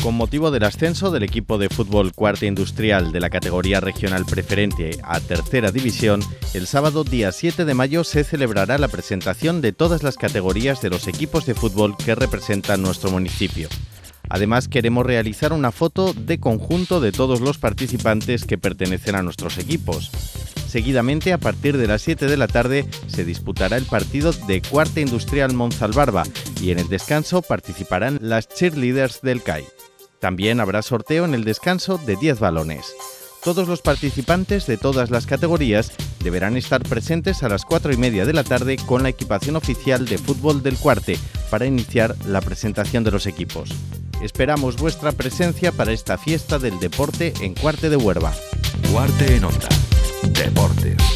Con motivo del ascenso del equipo de fútbol Cuarte Industrial de la categoría regional preferente a Tercera División, el sábado día 7 de mayo se celebrará la presentación de todas las categorías de los equipos de fútbol que representan nuestro municipio. Además, queremos realizar una foto de conjunto de todos los participantes que pertenecen a nuestros equipos. Seguidamente, a partir de las 7 de la tarde, se disputará el partido de Cuarte Industrial Monzalbarba y en el descanso participarán las cheerleaders del CAI. También habrá sorteo en el descanso de 10 balones. Todos los participantes de todas las categorías deberán estar presentes a las 4:30 de la tarde con la equipación oficial de fútbol del Cuarte para iniciar la presentación de los equipos. Esperamos vuestra presencia para esta fiesta del deporte en Cuarte de Huerva. Cuarte en Onda. Deportes.